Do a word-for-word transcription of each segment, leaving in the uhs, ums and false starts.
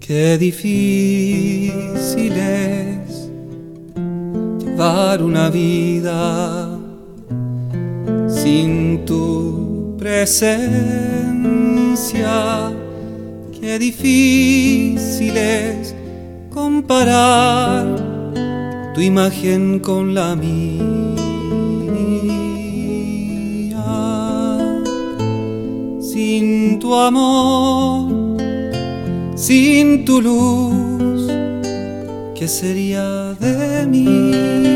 Qué difícil es llevar una vida sin tu presencia. Qué difícil es comparar tu imagen con la mía. Sin tu amor, sin tu luz, ¿qué sería de mí?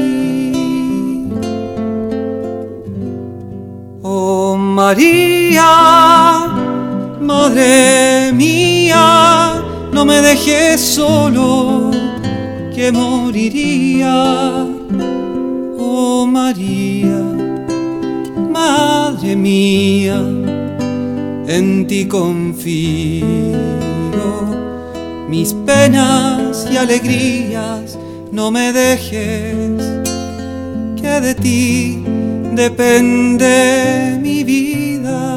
Oh María, Madre mía, no me dejes solo, que moriría. Oh María, Madre mía, en ti confío, mis penas y alegrías, no me dejes, que de ti depende mi vida.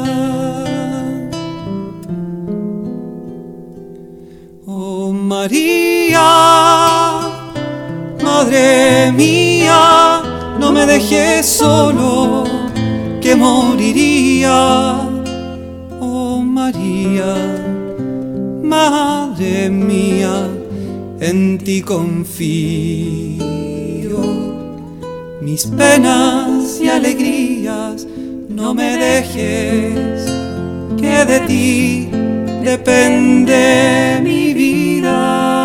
Oh María, Madre mía, no me dejes solo, que moriría. Oh María, Madre mía, en ti confío, mis penas y alegrías, no me dejes, que de ti depende mi vida.